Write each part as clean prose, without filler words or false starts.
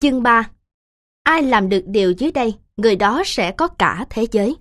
Chương 3. Ai làm được điều dưới đây, người đó sẽ có cả thế giới.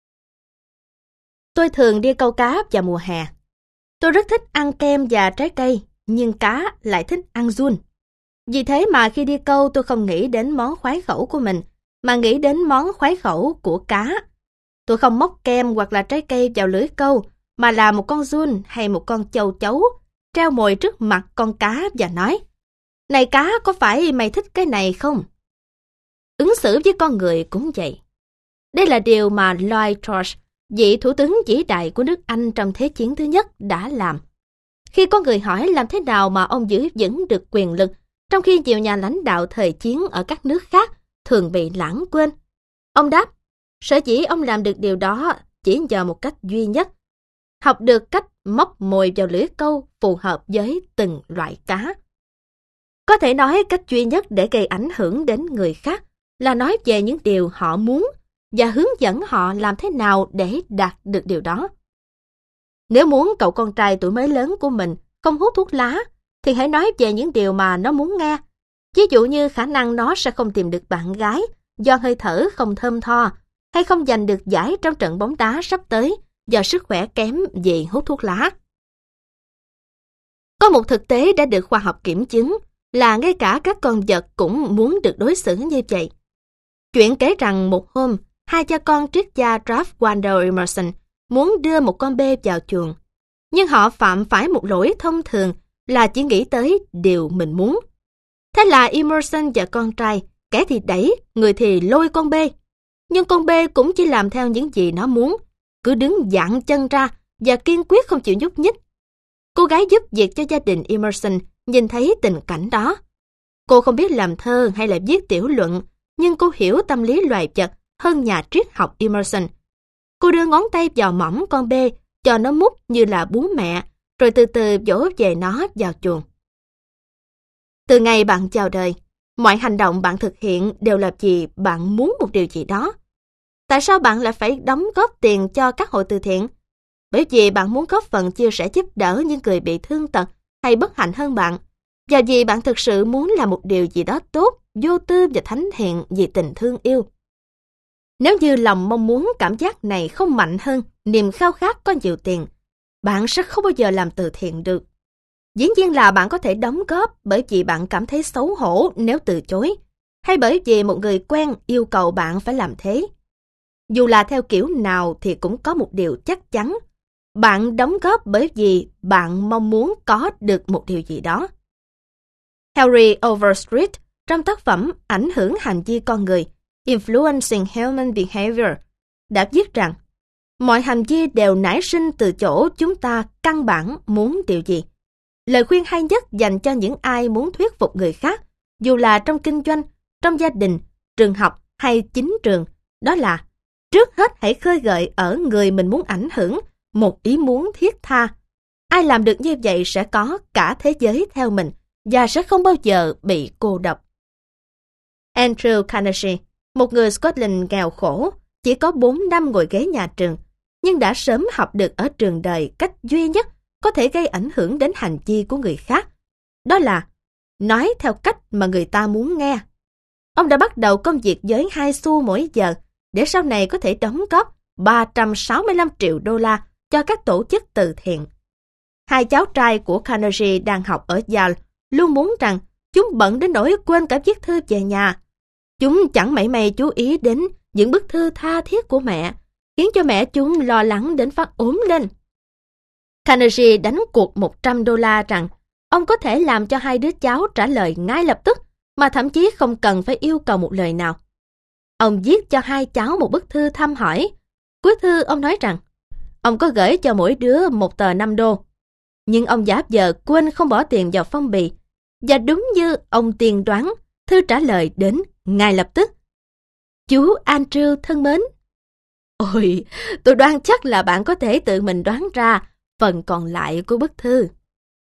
Tôi thường đi câu cá vào mùa hè. Tôi rất thích ăn kem và trái cây, nhưng cá lại thích ăn giun. Vì thế mà khi đi câu tôi không nghĩ đến món khoái khẩu của mình, mà nghĩ đến món khoái khẩu của cá. Tôi không móc kem hoặc là trái cây vào lưới câu, mà là một con giun hay một con châu chấu, treo mồi trước mặt con cá và nói: "Này cá, có phải mày thích cái này không?" Ứng xử với con người cũng vậy. Đây là điều mà Lloyd George, vị thủ tướng vĩ đại của nước Anh trong Thế chiến thứ nhất đã làm. Khi có người hỏi làm thế nào mà ông giữ vững được quyền lực, trong khi nhiều nhà lãnh đạo thời chiến ở các nước khác thường bị lãng quên, ông đáp, sở dĩ ông làm được điều đó chỉ nhờ một cách duy nhất: học được cách móc mồi vào lưới câu phù hợp với từng loại cá. Có thể nói cách duy nhất để gây ảnh hưởng đến người khác là nói về những điều họ muốn và hướng dẫn họ làm thế nào để đạt được điều đó. Nếu muốn cậu con trai tuổi mới lớn của mình không hút thuốc lá, thì hãy nói về những điều mà nó muốn nghe. Ví dụ như khả năng nó sẽ không tìm được bạn gái do hơi thở không thơm tho, hay không giành được giải trong trận bóng đá sắp tới do sức khỏe kém vì hút thuốc lá. Có một thực tế đã được khoa học kiểm chứng là ngay cả các con vật cũng muốn được đối xử như vậy. Chuyện kể rằng một hôm, hai cha con triết gia Ralph Waldo Emerson muốn đưa một con bê vào chuồng, nhưng họ phạm phải một lỗi thông thường là chỉ nghĩ tới điều mình muốn. Thế là Emerson và con trai, kẻ thì đẩy, người thì lôi con bê. Nhưng con bê cũng chỉ làm theo những gì nó muốn, cứ đứng dặn chân ra và kiên quyết không chịu nhúc nhích. Cô gái giúp việc cho gia đình Emerson nhìn thấy tình cảnh đó. Cô không biết làm thơ hay là viết tiểu luận, nhưng cô hiểu tâm lý loài vật hơn nhà triết học Emerson. Cô đưa ngón tay vào mõm con bê, cho nó mút như là bú mẹ, rồi từ từ dỗ về nó vào chuồng. Từ ngày bạn chào đời, mọi hành động bạn thực hiện đều là vì bạn muốn một điều gì đó. Tại sao bạn lại phải đóng góp tiền cho các hội từ thiện? Bởi vì bạn muốn góp phần chia sẻ giúp đỡ những người bị thương tật hay bất hạnh hơn bạn, và vì bạn thực sự muốn làm một điều gì đó tốt, vô tư và thánh thiện vì tình thương yêu. Nếu như lòng mong muốn cảm giác này không mạnh hơn niềm khao khát có nhiều tiền, bạn sẽ không bao giờ làm từ thiện được. Dĩ nhiên là bạn có thể đóng góp bởi vì bạn cảm thấy xấu hổ nếu từ chối, hay bởi vì một người quen yêu cầu bạn phải làm thế. Dù là theo kiểu nào thì cũng có một điều chắc chắn: bạn đóng góp bởi vì bạn mong muốn có được một điều gì đó. Harry Overstreet trong tác phẩm Ảnh hưởng hành vi con người, Influencing Human Behavior, đã viết rằng mọi hành vi đều nảy sinh từ chỗ chúng ta căn bản muốn điều gì. Lời khuyên hay nhất dành cho những ai muốn thuyết phục người khác, dù là trong kinh doanh, trong gia đình, trường học hay chính trường, đó là trước hết hãy khơi gợi ở người mình muốn ảnh hưởng một ý muốn thiết tha. Ai làm được như vậy sẽ có cả thế giới theo mình và sẽ không bao giờ bị cô độc. Andrew Carnegie, một người Scotland nghèo khổ, chỉ có 4 năm ngồi ghế nhà trường, nhưng đã sớm học được ở trường đời cách duy nhất có thể gây ảnh hưởng đến hành vi của người khác. Đó là nói theo cách mà người ta muốn nghe. Ông đã bắt đầu công việc với 2 xu mỗi giờ để sau này có thể đóng góp 365 triệu đô la cho các tổ chức từ thiện. Hai cháu trai của Carnegie đang học ở Yale luôn muốn rằng chúng bận đến nỗi quên cả viết thư về nhà. Chúng chẳng mảy may chú ý đến những bức thư tha thiết của mẹ, khiến cho mẹ chúng lo lắng đến phát ốm lên. Carnegie đánh cuộc 100 đô la rằng ông có thể làm cho 2 đứa cháu trả lời ngay lập tức, mà thậm chí không cần phải yêu cầu một lời nào. Ông viết cho 2 cháu một bức thư thăm hỏi. Cuối thư ông nói rằng ông có gửi cho mỗi đứa 1 tờ 5 đô. Nhưng ông giả vờ quên không bỏ tiền vào phong bì. Và đúng như ông tiên đoán, thư trả lời đến ngay lập tức. Chú Andrew thân mến. Ôi, tôi đoán chắc là bạn có thể tự mình đoán ra phần còn lại của bức thư.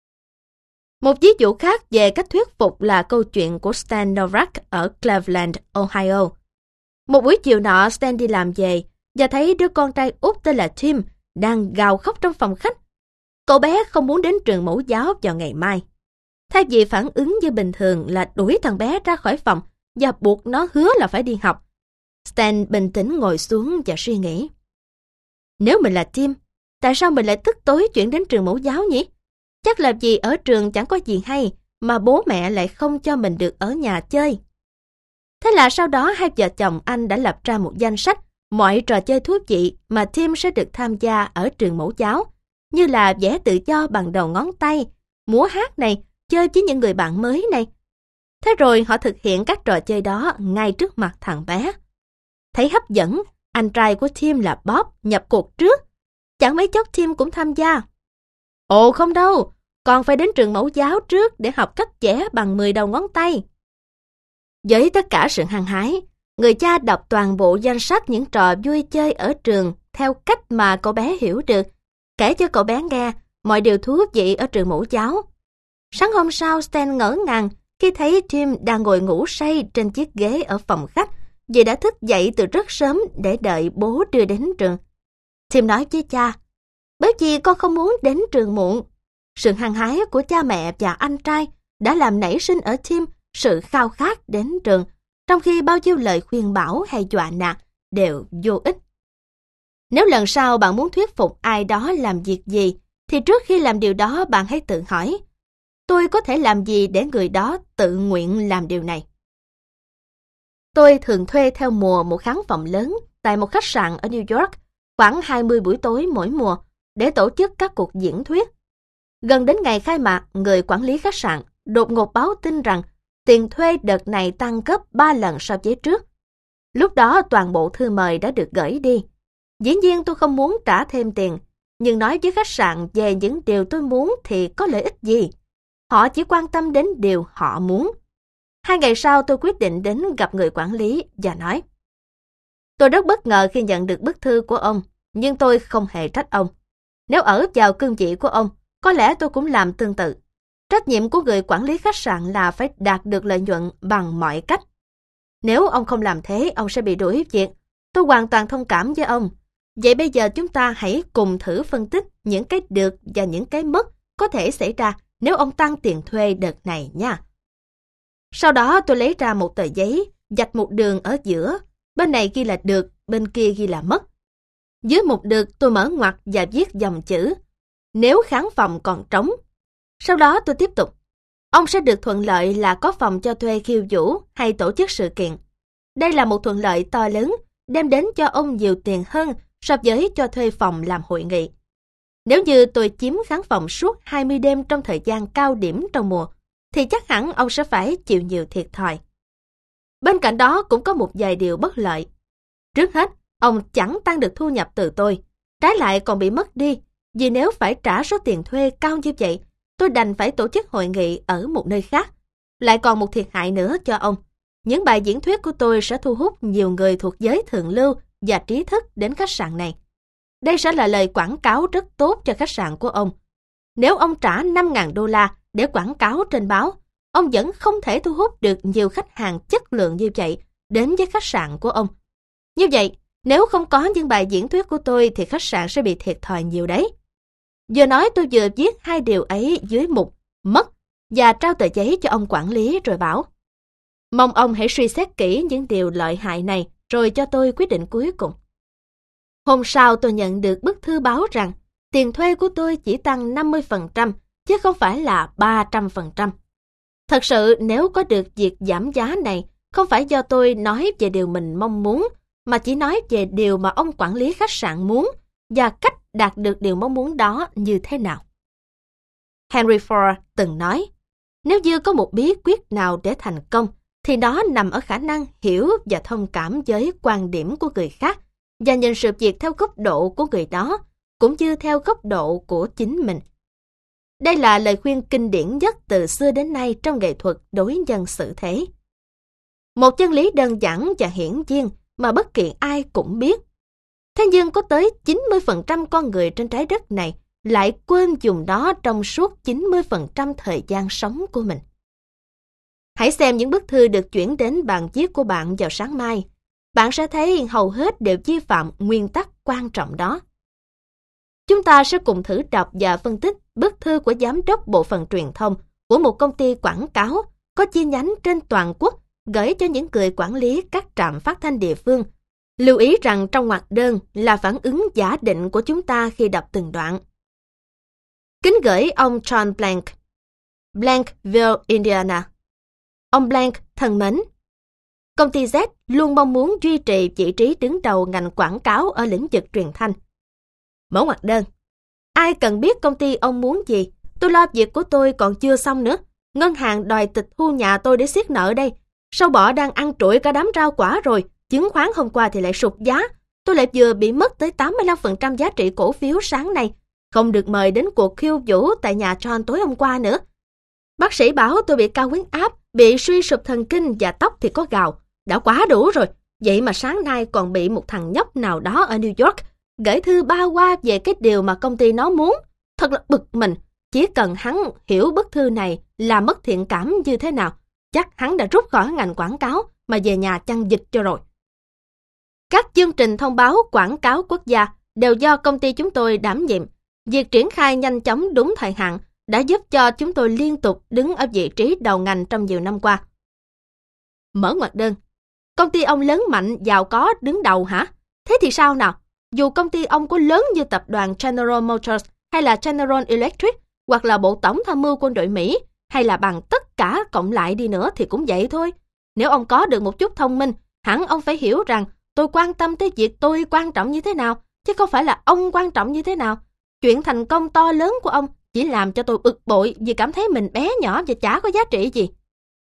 Một ví dụ khác về cách thuyết phục là câu chuyện của Stan Novak ở Cleveland, Ohio. Một buổi chiều nọ, Stan đi làm về và thấy đứa con trai út tên là Tim đang gào khóc trong phòng khách. Cậu bé không muốn đến trường mẫu giáo vào ngày mai. Thay vì phản ứng như bình thường là đuổi thằng bé ra khỏi phòng và buộc nó hứa là phải đi học. Stan bình tĩnh ngồi xuống và suy nghĩ. Nếu mình là Tim, tại sao mình lại tức tối chuyển đến trường mẫu giáo nhỉ? Chắc là vì ở trường chẳng có gì hay, mà bố mẹ lại không cho mình được ở nhà chơi. Thế là sau đó hai vợ chồng anh đã lập ra một danh sách mọi trò chơi thú vị mà Tim sẽ được tham gia ở trường mẫu giáo, như là vẽ tự do bằng đầu ngón tay, múa hát này, chơi với những người bạn mới này. Thế rồi họ thực hiện các trò chơi đó ngay trước mặt thằng bé. Thấy hấp dẫn, anh trai của Tim là Bob nhập cuộc trước. Chẳng mấy chốc Tim cũng tham gia. Ồ không đâu, con phải đến trường mẫu giáo trước để học cách vẽ bằng 10 đầu ngón tay. Với tất cả sự hăng hái, người cha đọc toàn bộ danh sách những trò vui chơi ở trường theo cách mà cậu bé hiểu được, kể cho cậu bé nghe mọi điều thú vị ở trường mẫu giáo. Sáng hôm sau, Stan ngỡ ngàng khi thấy Tim đang ngồi ngủ say trên chiếc ghế ở phòng khách, vì đã thức dậy từ rất sớm để đợi bố đưa đến trường. Tim nói với cha, bởi vì con không muốn đến trường muộn. Sự hăng hái của cha mẹ và anh trai đã làm nảy sinh ở Tim sự khao khát đến trường, trong khi bao nhiêu lời khuyên bảo hay dọa nạt đều vô ích. Nếu lần sau bạn muốn thuyết phục ai đó làm việc gì, thì trước khi làm điều đó bạn hãy tự hỏi, tôi có thể làm gì để người đó tự nguyện làm điều này? Tôi thường thuê theo mùa một khán phòng lớn tại một khách sạn ở New York, khoảng 20 buổi tối mỗi mùa, để tổ chức các cuộc diễn thuyết. Gần đến ngày khai mạc, người quản lý khách sạn đột ngột báo tin rằng tiền thuê đợt này tăng gấp 3 lần so với trước. Lúc đó toàn bộ thư mời đã được gửi đi. Dĩ nhiên tôi không muốn trả thêm tiền, nhưng nói với khách sạn về những điều tôi muốn thì có lợi ích gì? Họ chỉ quan tâm đến điều họ muốn. 2 ngày sau tôi quyết định đến gặp người quản lý và nói, tôi rất bất ngờ khi nhận được bức thư của ông, nhưng tôi không hề trách ông. Nếu ở vào cương vị của ông, có lẽ tôi cũng làm tương tự. Trách nhiệm của người quản lý khách sạn là phải đạt được lợi nhuận bằng mọi cách. Nếu ông không làm thế, ông sẽ bị đuổi việc. Tôi hoàn toàn thông cảm với ông. Vậy bây giờ chúng ta hãy cùng thử phân tích những cái được và những cái mất có thể xảy ra nếu ông tăng tiền thuê đợt này nha. Sau đó tôi lấy ra một tờ giấy, vạch một đường ở giữa. Bên này ghi là được, bên kia ghi là mất. Dưới một được tôi mở ngoặc và viết dòng chữ nếu khán phòng còn trống. Sau đó tôi tiếp tục. Ông sẽ được thuận lợi là có phòng cho thuê khiêu vũ hay tổ chức sự kiện. Đây là một thuận lợi to lớn, đem đến cho ông nhiều tiền hơn so với cho thuê phòng làm hội nghị. Nếu như tôi chiếm khán phòng suốt 20 đêm trong thời gian cao điểm trong mùa, thì chắc hẳn ông sẽ phải chịu nhiều thiệt thòi. Bên cạnh đó cũng có một vài điều bất lợi. Trước hết, ông chẳng tăng được thu nhập từ tôi, trái lại còn bị mất đi, vì nếu phải trả số tiền thuê cao như vậy, tôi đành phải tổ chức hội nghị ở một nơi khác. Lại còn một thiệt hại nữa cho ông. Những bài diễn thuyết của tôi sẽ thu hút nhiều người thuộc giới thượng lưu và trí thức đến khách sạn này. Đây sẽ là lời quảng cáo rất tốt cho khách sạn của ông. Nếu ông trả 5.000 đô la để quảng cáo trên báo, ông vẫn không thể thu hút được nhiều khách hàng chất lượng như vậy đến với khách sạn của ông. Như vậy, nếu không có những bài diễn thuyết của tôi thì khách sạn sẽ bị thiệt thòi nhiều đấy. Vừa nói tôi vừa viết 2 điều ấy dưới mục mất và trao tờ giấy cho ông quản lý rồi bảo, mong ông hãy suy xét kỹ những điều lợi hại này rồi cho tôi quyết định cuối cùng. Hôm sau tôi nhận được bức thư báo rằng tiền thuê của tôi chỉ tăng 50% chứ không phải là 300%. Thật sự nếu có được việc giảm giá này không phải do tôi nói về điều mình mong muốn, mà chỉ nói về điều mà ông quản lý khách sạn muốn và cách đạt được điều mong muốn đó như thế nào. Henry Ford từng nói, nếu như có một bí quyết nào để thành công, thì nó nằm ở khả năng hiểu và thông cảm với quan điểm của người khác và nhìn sự việc theo góc độ của người đó, cũng như theo góc độ của chính mình. Đây là lời khuyên kinh điển nhất từ xưa đến nay trong nghệ thuật đối nhân xử thế. Một chân lý đơn giản và hiển nhiên mà bất kỳ ai cũng biết. Thế nhưng có tới 90% con người trên trái đất này lại quên dùng nó trong suốt 90% thời gian sống của mình. Hãy xem những bức thư được chuyển đến bàn viết của bạn vào sáng mai. Bạn sẽ thấy hầu hết đều vi phạm nguyên tắc quan trọng đó. Chúng ta sẽ cùng thử đọc và phân tích bức thư của giám đốc bộ phận truyền thông của một công ty quảng cáo có chi nhánh trên toàn quốc gửi cho những người quản lý các trạm phát thanh địa phương. Lưu ý rằng trong ngoặc đơn là phản ứng giả định của chúng ta khi đọc từng đoạn. Kính gửi ông John Blank, Blankville, Indiana. Ông Blank thân mến, công ty Z luôn mong muốn duy trì vị trí đứng đầu ngành quảng cáo ở lĩnh vực truyền thanh. Mở ngoặc đơn. Ai cần biết công ty ông muốn gì? Tôi lo việc của tôi còn chưa xong nữa. Ngân hàng đòi tịch thu nhà tôi để siết nợ đây. Sâu bọ đang ăn trụi cả đám rau quả rồi. Chứng khoán hôm qua thì lại sụt giá. Tôi lại vừa bị mất tới 85% giá trị cổ phiếu sáng nay. Không được mời đến cuộc khiêu vũ tại nhà John tối hôm qua nữa. Bác sĩ bảo tôi bị cao huyết áp, bị suy sụp thần kinh và tóc thì có gào. Đã quá đủ rồi. Vậy mà sáng nay còn bị một thằng nhóc nào đó ở New York gửi thư bao qua về cái điều mà công ty nó muốn. Thật là bực mình. Chỉ cần hắn hiểu bức thư này là mất thiện cảm như thế nào, chắc hắn đã rút khỏi ngành quảng cáo mà về nhà chăn dịch cho rồi. Các chương trình thông báo quảng cáo quốc gia đều do công ty chúng tôi đảm nhiệm. Việc triển khai nhanh chóng đúng thời hạn đã giúp cho chúng tôi liên tục đứng ở vị trí đầu ngành trong nhiều năm qua. Mở ngoặc đơn. Công ty ông lớn mạnh, giàu có, đứng đầu hả? Thế thì sao nào? Dù công ty ông có lớn như tập đoàn General Motors hay là General Electric hoặc là Bộ Tổng Tham mưu Quân đội Mỹ hay là bằng tất cả cộng lại đi nữa thì cũng vậy thôi. Nếu ông có được một chút thông minh, hẳn ông phải hiểu rằng tôi quan tâm tới việc tôi quan trọng như thế nào, chứ không phải là ông quan trọng như thế nào. Chuyện thành công to lớn của ông chỉ làm cho tôi bực bội vì cảm thấy mình bé nhỏ và chả có giá trị gì.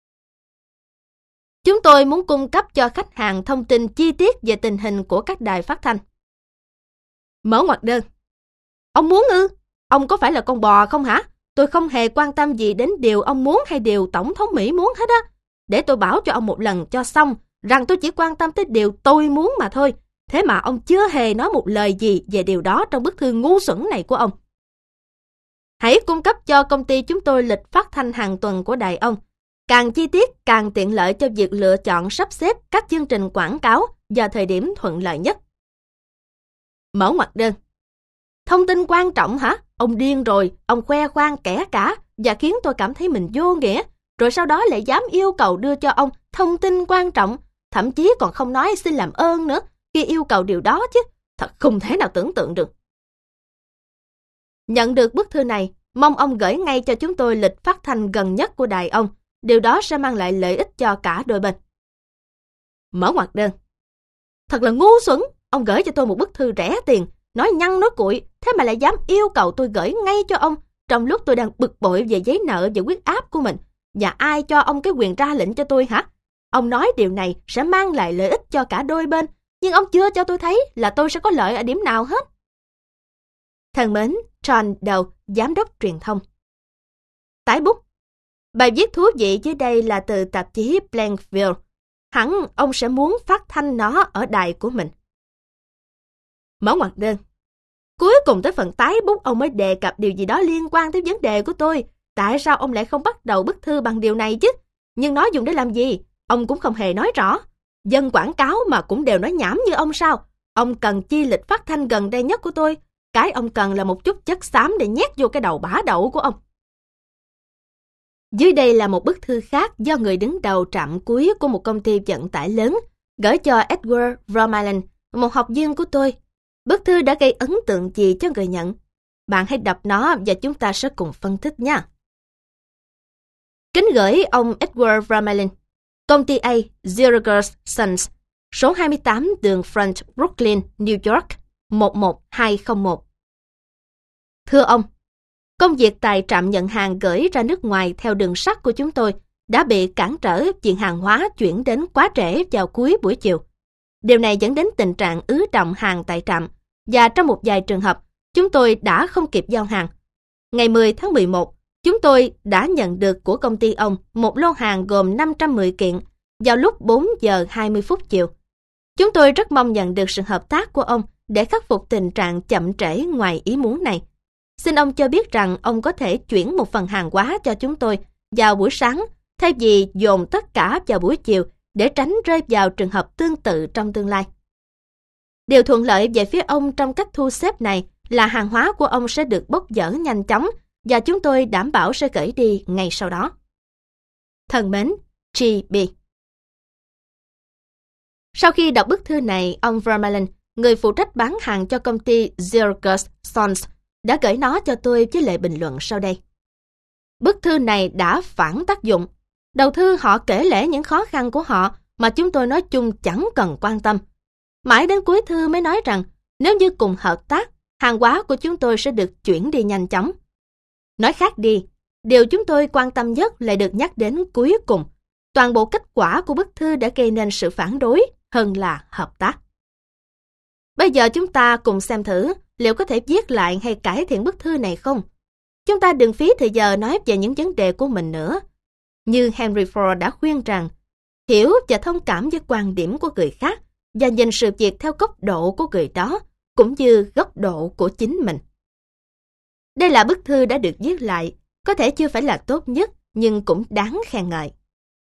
Chúng tôi muốn cung cấp cho khách hàng thông tin chi tiết về tình hình của các đài phát thanh. Mở ngoặc đơn. Ông muốn ư? Ông có phải là con bò không hả? Tôi không hề quan tâm gì đến điều ông muốn hay điều Tổng thống Mỹ muốn hết á. Để tôi bảo cho ông một lần cho xong rằng tôi chỉ quan tâm tới điều tôi muốn mà thôi. Thế mà ông chưa hề nói một lời gì về điều đó trong bức thư ngu xuẩn này của ông. Hãy cung cấp cho công ty chúng tôi lịch phát thanh hàng tuần của đài ông. Càng chi tiết càng tiện lợi cho việc lựa chọn sắp xếp các chương trình quảng cáo vào thời điểm thuận lợi nhất. Mở ngoặc đơn. Thông tin quan trọng hả? Ông điên rồi, ông khoe khoang kẻ cả và khiến tôi cảm thấy mình vô nghĩa. Rồi sau đó lại dám yêu cầu đưa cho ông thông tin quan trọng, thậm chí còn không nói xin làm ơn nữa khi yêu cầu điều đó chứ. Thật không thể nào tưởng tượng được. Nhận được bức thư này, mong ông gửi ngay cho chúng tôi lịch phát thanh gần nhất của đài ông. Điều đó sẽ mang lại lợi ích cho cả đôi bên. Mở ngoặc đơn. Thật là ngu xuẩn, ông gửi cho tôi một bức thư rẻ tiền, nói nhăng nói cuội, thế mà lại dám yêu cầu tôi gửi ngay cho ông trong lúc tôi đang bực bội về giấy nợ và huyết áp của mình. Và ai cho ông cái quyền ra lệnh cho tôi hả? Ông nói điều này sẽ mang lại lợi ích cho cả đôi bên, nhưng ông chưa cho tôi thấy là tôi sẽ có lợi ở điểm nào hết. Thân mến, John Doe, Giám đốc truyền thông. Tái bút. Bài viết thú vị dưới đây là từ tạp chí Blankville. Hẳn ông sẽ muốn phát thanh nó ở đài của mình. Mở ngoặc đơn. Cuối cùng tới phần tái bút ông mới đề cập điều gì đó liên quan tới vấn đề của tôi. Tại sao ông lại không bắt đầu bức thư bằng điều này chứ? Nhưng nó dùng để làm gì? Ông cũng không hề nói rõ. Dân quảng cáo mà cũng đều nói nhảm như ông sao? Ông cần chi lịch phát thanh gần đây nhất của tôi. Cái ông cần là một chút chất xám để nhét vô cái đầu bả đậu của ông. Dưới đây là một bức thư khác do người đứng đầu trạm cuối của một công ty vận tải lớn gửi cho Edward Vermaelen, một học viên của tôi. Bức thư đã gây ấn tượng gì cho người nhận? Bạn hãy đọc nó và chúng ta sẽ cùng phân tích nha. Kính gửi ông Edward Vermaelen, công ty A, Zierger Sons, số 28 đường Front, Brooklyn, New York, 11201. Thưa ông, công việc tại trạm nhận hàng gửi ra nước ngoài theo đường sắt của chúng tôi đã bị cản trở chuyện hàng hóa chuyển đến quá trễ vào cuối buổi chiều. Điều này dẫn đến tình trạng ứ đọng hàng tại trạm, và trong một vài trường hợp, chúng tôi đã không kịp giao hàng. Ngày 10 tháng 11, chúng tôi đã nhận được của công ty ông một lô hàng gồm 510 kiện vào lúc 4 giờ 20 phút chiều. Chúng tôi rất mong nhận được sự hợp tác của ông để khắc phục tình trạng chậm trễ ngoài ý muốn này. Xin ông cho biết rằng ông có thể chuyển một phần hàng hóa cho chúng tôi vào buổi sáng thay vì dồn tất cả vào buổi chiều để tránh rơi vào trường hợp tương tự trong tương lai. Điều thuận lợi về phía ông trong cách thu xếp này là hàng hóa của ông sẽ được bốc dỡ nhanh chóng và chúng tôi đảm bảo sẽ gửi đi ngay sau đó. Thân mến, G.B. Sau khi đọc bức thư này, ông Vermaelen, người phụ trách bán hàng cho công ty Zergus Sons, đã gửi nó cho tôi với lời bình luận sau đây. Bức thư này đã phản tác dụng. Đầu thư họ kể lể những khó khăn của họ mà chúng tôi nói chung chẳng cần quan tâm. Mãi đến cuối thư mới nói rằng nếu như cùng hợp tác, hàng hóa của chúng tôi sẽ được chuyển đi nhanh chóng. Nói khác đi, điều chúng tôi quan tâm nhất lại được nhắc đến cuối cùng. Toàn bộ kết quả của bức thư đã gây nên sự phản đối hơn là hợp tác. Bây giờ chúng ta cùng xem thử liệu có thể viết lại hay cải thiện bức thư này không. Chúng ta đừng phí thời giờ nói về những vấn đề của mình nữa. Như Henry Ford đã khuyên rằng, hiểu và thông cảm với quan điểm của người khác và nhìn sự việc theo góc độ của người đó, cũng như góc độ của chính mình. Đây là bức thư đã được viết lại, có thể chưa phải là tốt nhất, nhưng cũng đáng khen ngợi.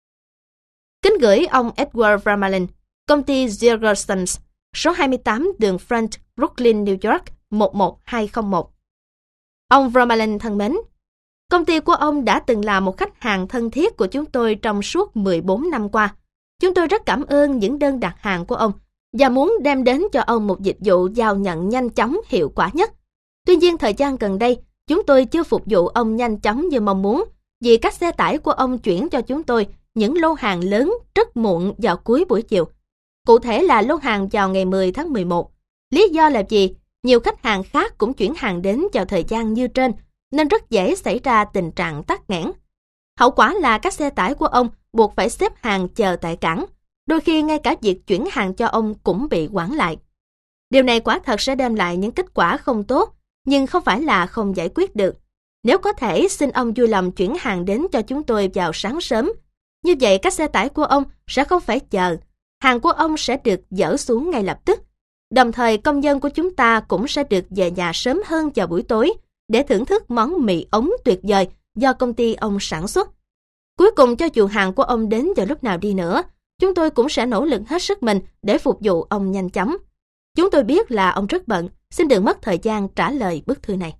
Kính gửi ông Edward Vermaelen, công ty Zergersons, số 28 đường Front, Brooklyn, New York, 11201. Ông Vermaelen thân mến, công ty của ông đã từng là một khách hàng thân thiết của chúng tôi trong suốt 14 năm qua. Chúng tôi rất cảm ơn những đơn đặt hàng của ông và muốn đem đến cho ông một dịch vụ giao nhận nhanh chóng hiệu quả nhất. Tuy nhiên, thời gian gần đây, chúng tôi chưa phục vụ ông nhanh chóng như mong muốn vì các xe tải của ông chuyển cho chúng tôi những lô hàng lớn rất muộn vào cuối buổi chiều. Cụ thể là lô hàng vào ngày 10 tháng 11. Lý do là gì? Nhiều khách hàng khác cũng chuyển hàng đến vào thời gian như trên, nên rất dễ xảy ra tình trạng tắc nghẽn. Hậu quả là các xe tải của ông buộc phải xếp hàng chờ tại cảng. Đôi khi ngay cả việc chuyển hàng cho ông cũng bị hoãn lại. Điều này quả thật sẽ đem lại những kết quả không tốt, nhưng không phải là không giải quyết được. Nếu có thể, xin ông vui lòng chuyển hàng đến cho chúng tôi vào sáng sớm. Như vậy các xe tải của ông sẽ không phải chờ. Hàng của ông sẽ được dỡ xuống ngay lập tức. Đồng thời công nhân của chúng ta cũng sẽ được về nhà sớm hơn vào buổi tối để thưởng thức món mì ống tuyệt vời do công ty ông sản xuất. Cuối cùng, cho dù hàng của ông đến vào lúc nào đi nữa, chúng tôi cũng sẽ nỗ lực hết sức mình để phục vụ ông nhanh chóng. Chúng tôi biết là ông rất bận, xin đừng mất thời gian trả lời bức thư này.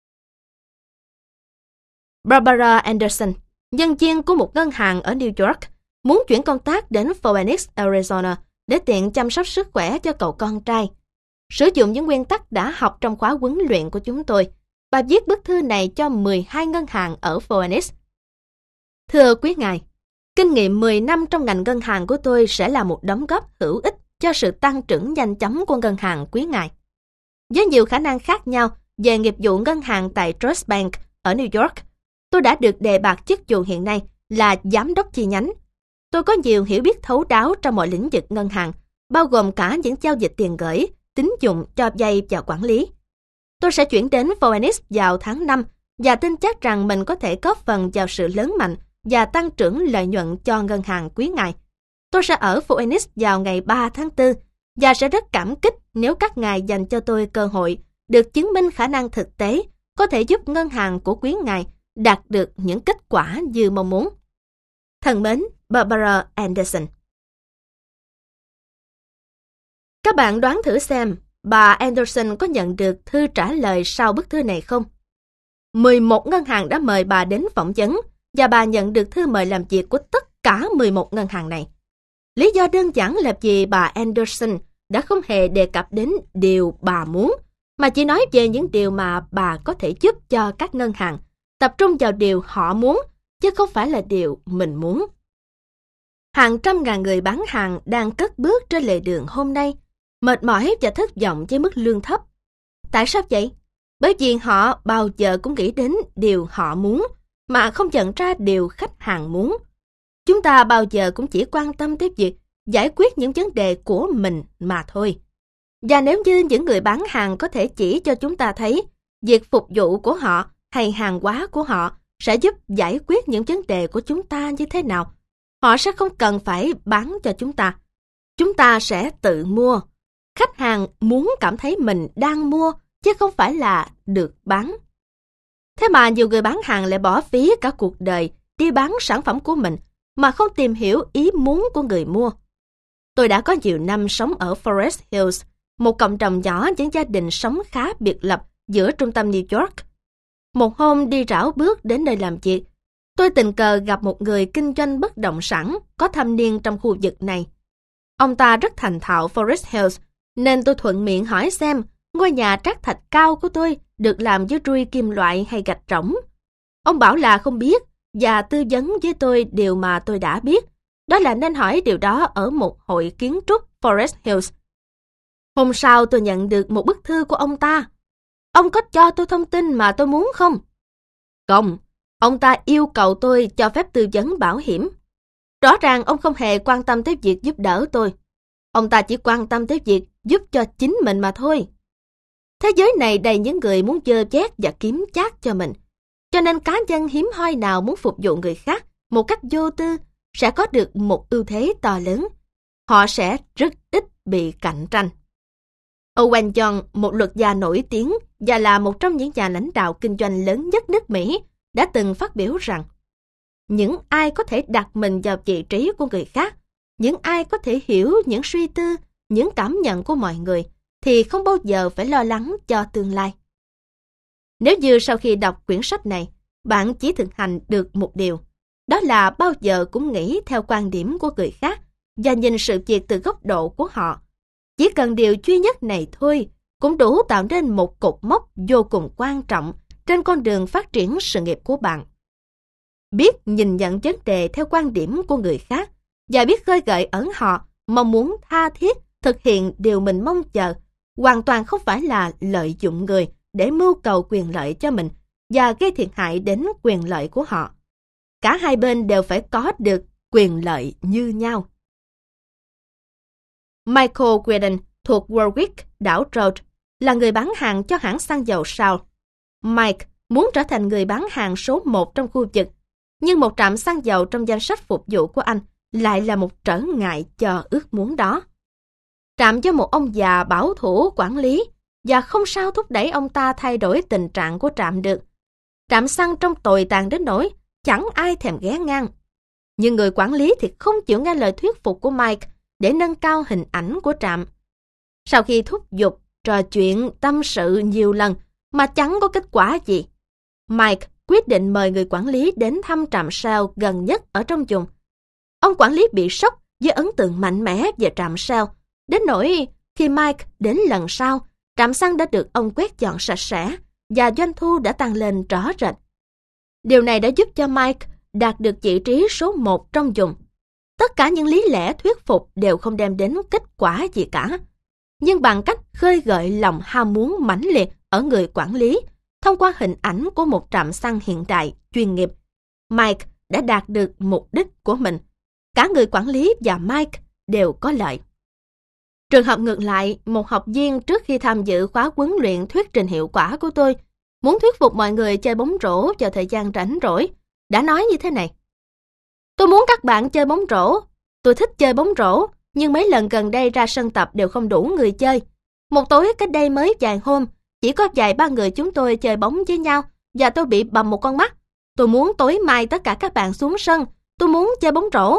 Barbara Anderson, nhân viên của một ngân hàng ở New York, muốn chuyển công tác đến Phoenix, Arizona để tiện chăm sóc sức khỏe cho cậu con trai. Sử dụng những nguyên tắc đã học trong khóa huấn luyện của chúng tôi, bà viết bức thư này cho 12 ngân hàng ở Phoenix. Thưa quý ngài, kinh nghiệm 10 năm trong ngành ngân hàng của tôi sẽ là một đóng góp hữu ích cho sự tăng trưởng nhanh chóng của ngân hàng quý ngài. Với nhiều khả năng khác nhau về nghiệp vụ ngân hàng tại Trust Bank ở New York, tôi đã được đề bạt chức vụ hiện nay là giám đốc chi nhánh. Tôi có nhiều hiểu biết thấu đáo trong mọi lĩnh vực ngân hàng, bao gồm cả những giao dịch tiền gửi, tín dụng, cho vay và quản lý. Tôi sẽ chuyển đến Phoenix vào tháng 5 và tin chắc rằng mình có thể góp phần vào sự lớn mạnh và tăng trưởng lợi nhuận cho ngân hàng quý ngài. Tôi sẽ ở Phoenix vào ngày 3 tháng 4 và sẽ rất cảm kích nếu các ngài dành cho tôi cơ hội được chứng minh khả năng thực tế có thể giúp ngân hàng của quý ngài đạt được những kết quả như mong muốn. Thân mến, Barbara Anderson. Các bạn đoán thử xem, bà Anderson có nhận được thư trả lời sau bức thư này không? 11 ngân hàng đã mời bà đến phỏng vấn và bà nhận được thư mời làm việc của tất cả 11 ngân hàng này. Lý do đơn giản là vì bà Anderson đã không hề đề cập đến điều bà muốn, mà chỉ nói về những điều mà bà có thể giúp cho các ngân hàng, tập trung vào điều họ muốn, chứ không phải là điều mình muốn. Hàng trăm ngàn người bán hàng đang cất bước trên lề đường hôm nay, mệt mỏi và thất vọng với mức lương thấp. Tại sao vậy? Bởi vì họ bao giờ cũng nghĩ đến điều họ muốn, mà không nhận ra điều khách hàng muốn. Chúng ta bao giờ cũng chỉ quan tâm tới việc giải quyết những vấn đề của mình mà thôi. Và nếu như những người bán hàng có thể chỉ cho chúng ta thấy việc phục vụ của họ hay hàng hóa của họ sẽ giúp giải quyết những vấn đề của chúng ta như thế nào, họ sẽ không cần phải bán cho chúng ta. Chúng ta sẽ tự mua. Khách hàng muốn cảm thấy mình đang mua, chứ không phải là được bán. Thế mà nhiều người bán hàng lại bỏ phí cả cuộc đời đi bán sản phẩm của mình mà không tìm hiểu ý muốn của người mua. Tôi đã có nhiều năm sống ở Forest Hills, một cộng đồng nhỏ những gia đình sống khá biệt lập giữa trung tâm New York. Một hôm đi rảo bước đến nơi làm việc, tôi tình cờ gặp một người kinh doanh bất động sản có thâm niên trong khu vực này. Ông ta rất thành thạo Forest Hills, nên tôi thuận miệng hỏi xem ngôi nhà trát thạch cao của tôi được làm với rui kim loại hay gạch rỗng. Ông bảo là không biết và tư vấn với tôi điều mà tôi đã biết. Đó là nên hỏi điều đó ở một hội kiến trúc Forest Hills. Hôm sau tôi nhận được một bức thư của ông ta. Ông có cho tôi thông tin mà tôi muốn không? Không, ông ta yêu cầu tôi cho phép tư vấn bảo hiểm. Rõ ràng ông không hề quan tâm tới việc giúp đỡ tôi. Ông ta chỉ quan tâm tới việc giúp cho chính mình mà thôi. Thế giới này đầy những người muốn dơ chét và kiếm chác cho mình. Cho nên cá nhân hiếm hoi nào muốn phục vụ người khác một cách vô tư sẽ có được một ưu thế to lớn. Họ sẽ rất ít bị cạnh tranh. Owen John, một luật gia nổi tiếng và là một trong những nhà lãnh đạo kinh doanh lớn nhất nước Mỹ, đã từng phát biểu rằng những ai có thể đặt mình vào vị trí của người khác, những ai có thể hiểu những suy tư, những cảm nhận của mọi người, thì không bao giờ phải lo lắng cho tương lai. Nếu như sau khi đọc quyển sách này, bạn chỉ thực hành được một điều, đó là bao giờ cũng nghĩ theo quan điểm của người khác và nhìn sự việc từ góc độ của họ. Chỉ cần điều duy nhất này thôi cũng đủ tạo nên một cột mốc vô cùng quan trọng trên con đường phát triển sự nghiệp của bạn. Biết nhìn nhận vấn đề theo quan điểm của người khác và biết khơi gợi ở họ mong muốn tha thiết thực hiện điều mình mong chờ hoàn toàn không phải là lợi dụng người để mưu cầu quyền lợi cho mình và gây thiệt hại đến quyền lợi của họ. Cả hai bên đều phải có được quyền lợi như nhau. Michael Whedon thuộc Warwick, đảo Rhodes, là người bán hàng cho hãng xăng dầu Shell. Mike muốn trở thành người bán hàng số 1 trong khu vực, nhưng một trạm xăng dầu trong danh sách phục vụ của anh lại là một trở ngại cho ước muốn đó. Trạm do một ông già bảo thủ quản lý và không sao thúc đẩy ông ta thay đổi tình trạng của trạm được. Trạm xăng trông tồi tàn đến nỗi chẳng ai thèm ghé ngang. Nhưng người quản lý thì không chịu nghe lời thuyết phục của Mike để nâng cao hình ảnh của trạm. Sau khi thúc giục, trò chuyện, tâm sự nhiều lần mà chẳng có kết quả gì, Mike quyết định mời người quản lý đến thăm trạm Shell gần nhất ở trong vùng. Ông quản lý bị sốc với ấn tượng mạnh mẽ về trạm Shell, đến nỗi khi Mike đến lần sau, trạm xăng đã được ông quét dọn sạch sẽ và doanh thu đã tăng lên rõ rệt. Điều này đã giúp cho Mike đạt được vị trí số 1 trong vùng. Tất cả những lý lẽ thuyết phục đều không đem đến kết quả gì cả. Nhưng bằng cách khơi gợi lòng ham muốn mãnh liệt ở người quản lý thông qua hình ảnh của một trạm xăng hiện đại, chuyên nghiệp, Mike đã đạt được mục đích của mình. Cả người quản lý và Mike đều có lợi. Trường hợp ngược lại, một học viên trước khi tham dự khóa huấn luyện thuyết trình hiệu quả của tôi, muốn thuyết phục mọi người chơi bóng rổ vào thời gian rảnh rỗi, đã nói như thế này. Tôi muốn các bạn chơi bóng rổ. Tôi thích chơi bóng rổ, nhưng mấy lần gần đây ra sân tập đều không đủ người chơi. Một tối cách đây mới vài hôm, chỉ có vài ba người chúng tôi chơi bóng với nhau và tôi bị bầm một con mắt. Tôi muốn tối mai tất cả các bạn xuống sân. Tôi muốn chơi bóng rổ.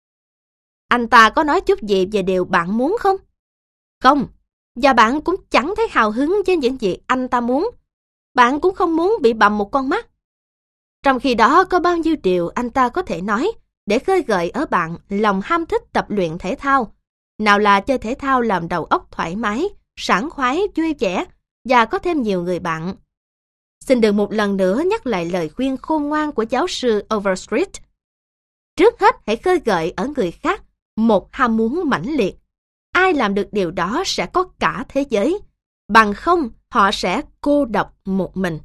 Anh ta có nói chút gì về điều bạn muốn không? Không, và bạn cũng chẳng thấy hào hứng với những gì anh ta muốn. Bạn cũng không muốn bị bầm một con mắt. Trong khi đó có bao nhiêu điều anh ta có thể nói để khơi gợi ở bạn lòng ham thích tập luyện thể thao. Nào là chơi thể thao làm đầu óc thoải mái, sảng khoái, vui vẻ và có thêm nhiều người bạn. Xin được một lần nữa nhắc lại lời khuyên khôn ngoan của giáo sư Overstreet. Trước hết hãy khơi gợi ở người khác một ham muốn mãnh liệt. Ai làm được điều đó sẽ có cả thế giới. Bằng không, họ sẽ cô độc một mình.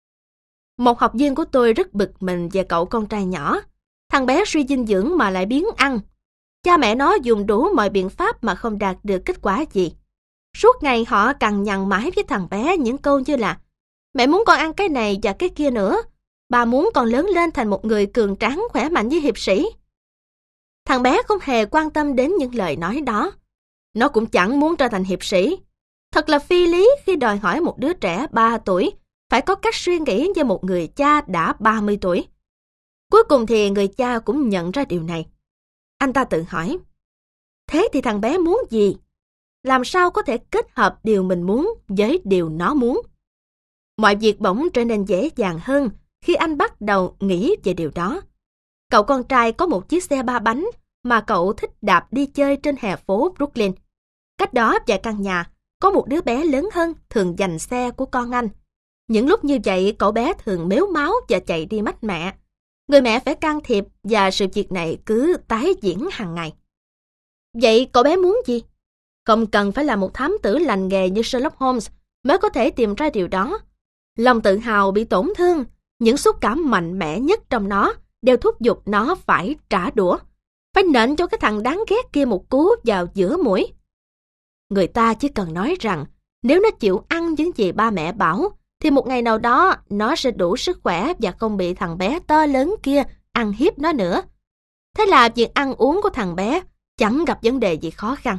Một học viên của tôi rất bực mình về cậu con trai nhỏ. Thằng bé suy dinh dưỡng mà lại biếng ăn. Cha mẹ nó dùng đủ mọi biện pháp mà không đạt được kết quả gì. Suốt ngày họ cằn nhằn mãi với thằng bé những câu như là mẹ muốn con ăn cái này và cái kia nữa. Bà muốn con lớn lên thành một người cường tráng khỏe mạnh như hiệp sĩ. Thằng bé không hề quan tâm đến những lời nói đó. Nó cũng chẳng muốn trở thành hiệp sĩ. Thật là phi lý khi đòi hỏi một đứa trẻ 3 tuổi phải có cách suy nghĩ như một người cha đã 30 tuổi. Cuối cùng thì người cha cũng nhận ra điều này. Anh ta tự hỏi, thế thì thằng bé muốn gì? Làm sao có thể kết hợp điều mình muốn với điều nó muốn? Mọi việc bỗng trở nên dễ dàng hơn khi anh bắt đầu nghĩ về điều đó. Cậu con trai có một chiếc xe 3 bánh mà cậu thích đạp đi chơi trên hè phố Brooklyn. Cách đó vài căn nhà, có một đứa bé lớn hơn thường giành xe của con anh. Những lúc như vậy, cậu bé thường mếu máo và chạy đi mách mẹ. Người mẹ phải can thiệp và sự việc này cứ tái diễn hàng ngày. Vậy cậu bé muốn gì? Không cần phải là một thám tử lành nghề như Sherlock Holmes mới có thể tìm ra điều đó. Lòng tự hào bị tổn thương, những xúc cảm mạnh mẽ nhất trong nó đều thúc giục nó phải trả đũa, phải nện cho cái thằng đáng ghét kia một cú vào giữa mũi. Người ta chỉ cần nói rằng nếu nó chịu ăn những gì ba mẹ bảo, thì một ngày nào đó nó sẽ đủ sức khỏe và không bị thằng bé to lớn kia ăn hiếp nó nữa. Thế là việc ăn uống của thằng bé chẳng gặp vấn đề gì khó khăn.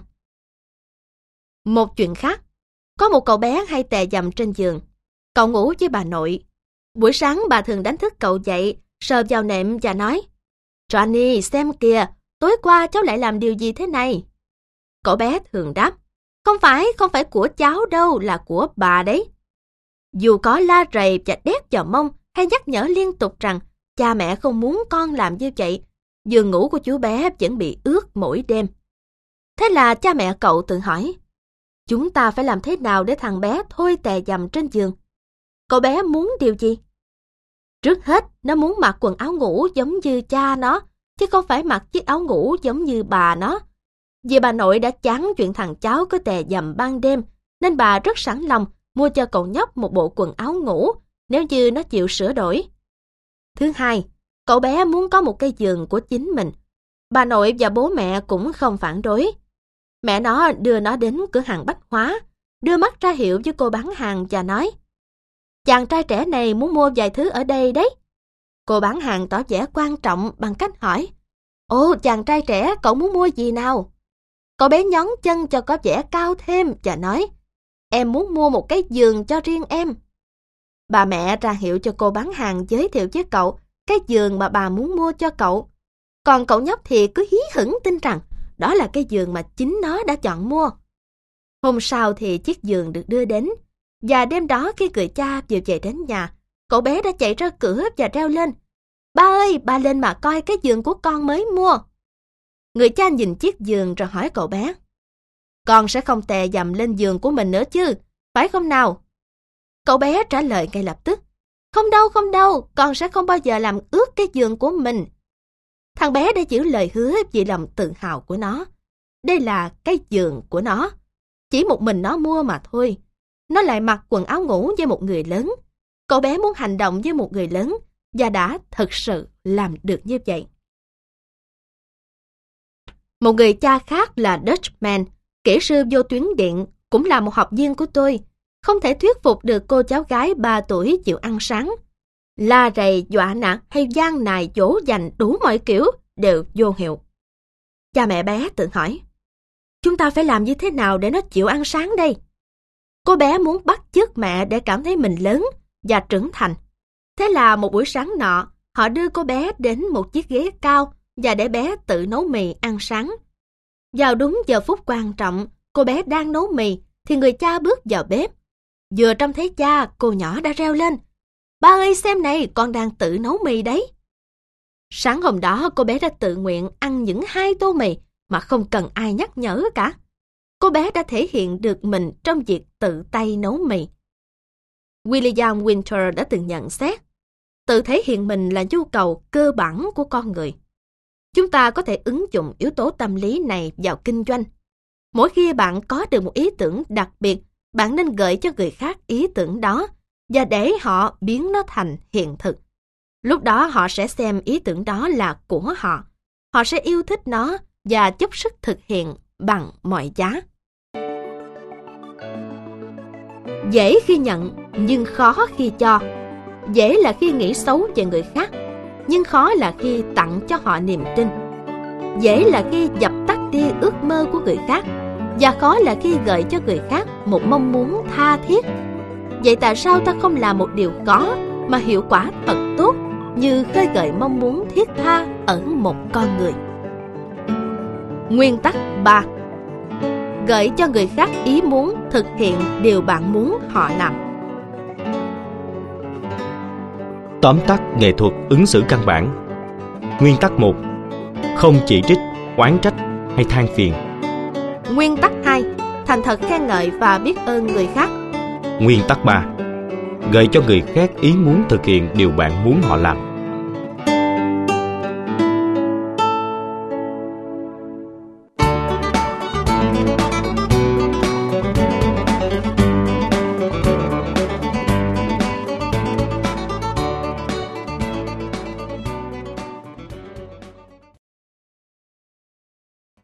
Một chuyện khác, có một cậu bé hay tè dầm trên giường. Cậu ngủ với bà nội. Buổi sáng bà thường đánh thức cậu dậy, sờ vào nệm và nói: "Johnny, xem kìa, tối qua cháu lại làm điều gì thế này?" Cậu bé thường đáp: không phải của cháu đâu, là của bà đấy." Dù có la rầy và đét vào mông hay nhắc nhở liên tục rằng cha mẹ không muốn con làm như vậy, giường ngủ của chú bé vẫn bị ướt mỗi đêm. Thế là cha mẹ cậu tự hỏi: chúng ta phải làm thế nào để thằng bé thôi tè dầm trên giường? Cậu bé muốn điều gì? Trước hết, nó muốn mặc quần áo ngủ giống như cha nó, chứ không phải mặc chiếc áo ngủ giống như bà nó. Vì bà nội đã chán chuyện thằng cháu cứ tè dầm ban đêm, nên bà rất sẵn lòng mua cho cậu nhóc một bộ quần áo ngủ nếu như nó chịu sửa đổi. Thứ hai, cậu bé muốn có một cái giường của chính mình. Bà nội và bố mẹ cũng không phản đối. Mẹ nó đưa nó đến cửa hàng bách hóa, đưa mắt ra hiệu với cô bán hàng và nói: chàng trai trẻ này muốn mua vài thứ ở đây đấy. Cô bán hàng tỏ vẻ quan trọng bằng cách hỏi: ồ, chàng trai trẻ, cậu muốn mua gì nào? Cậu bé nhón chân cho có vẻ cao thêm và nói: em muốn mua một cái giường cho riêng em. Bà mẹ ra hiệu cho cô bán hàng giới thiệu với cậu cái giường mà bà muốn mua cho cậu. Còn cậu nhóc thì cứ hí hửng tin rằng đó là cái giường mà chính nó đã chọn mua. Hôm sau thì chiếc giường được đưa đến, và đêm đó khi người cha vừa về đến nhà, cậu bé đã chạy ra cửa và reo lên: ba ơi, ba lên mà coi cái giường của con mới mua. Người cha nhìn chiếc giường rồi hỏi cậu bé: con sẽ không tè dầm lên giường của mình nữa chứ, phải không nào? Cậu bé trả lời ngay lập tức: không đâu, con sẽ không bao giờ làm ướt cái giường của mình. Thằng bé đã giữ lời hứa vì lòng tự hào của nó. Đây là cái giường của nó. Chỉ một mình nó mua mà thôi. Nó lại mặc quần áo ngủ với một người lớn. Cậu bé muốn hành động với một người lớn và đã thực sự làm được như vậy. Một người cha khác là Dutchman, kỹ sư vô tuyến điện, cũng là một học viên của tôi, không thể thuyết phục được cô cháu gái 3 tuổi chịu ăn sáng. La rầy, dọa nạt hay gian nài dỗ dành đủ mọi kiểu đều vô hiệu. Cha mẹ bé tự hỏi: chúng ta phải làm như thế nào để nó chịu ăn sáng đây? Cô bé muốn bắt chước mẹ để cảm thấy mình lớn và trưởng thành. Thế là một buổi sáng nọ, họ đưa cô bé đến một chiếc ghế cao và để bé tự nấu mì ăn sáng. Vào đúng giờ phút quan trọng, cô bé đang nấu mì thì người cha bước vào bếp. Vừa trông thấy cha, cô nhỏ đã reo lên: ba ơi, xem này, con đang tự nấu mì đấy. Sáng hôm đó, cô bé đã tự nguyện ăn những 2 tô mì mà không cần ai nhắc nhở cả. Cô bé đã thể hiện được mình trong việc tự tay nấu mì. William Winter đã từng nhận xét: tự thể hiện mình là nhu cầu cơ bản của con người. Chúng ta có thể ứng dụng yếu tố tâm lý này vào kinh doanh. Mỗi khi bạn có được một ý tưởng đặc biệt, bạn nên gợi cho người khác ý tưởng đó và để họ biến nó thành hiện thực. Lúc đó họ sẽ xem ý tưởng đó là của họ. Họ sẽ yêu thích nó và dốc sức thực hiện bằng mọi giá. Dễ khi nhận, nhưng khó khi cho. Dễ là khi nghĩ xấu về người khác, nhưng khó là khi tặng cho họ niềm tin. Dễ là khi dập tắt đi ước mơ của người khác, và khó là khi gợi cho người khác một mong muốn tha thiết. Vậy tại sao ta không làm một điều khó mà hiệu quả thật tốt như khơi gợi mong muốn thiết tha ở một con người? Nguyên tắc 3. Gợi cho người khác ý muốn thực hiện điều bạn muốn họ làm. Tóm tắt nghệ thuật ứng xử căn bản. Nguyên tắc 1. Không chỉ trích, oán trách hay than phiền. Nguyên tắc 2. Thành thật khen ngợi và biết ơn người khác. Nguyên tắc 3. Gợi cho người khác ý muốn thực hiện điều bạn muốn họ làm.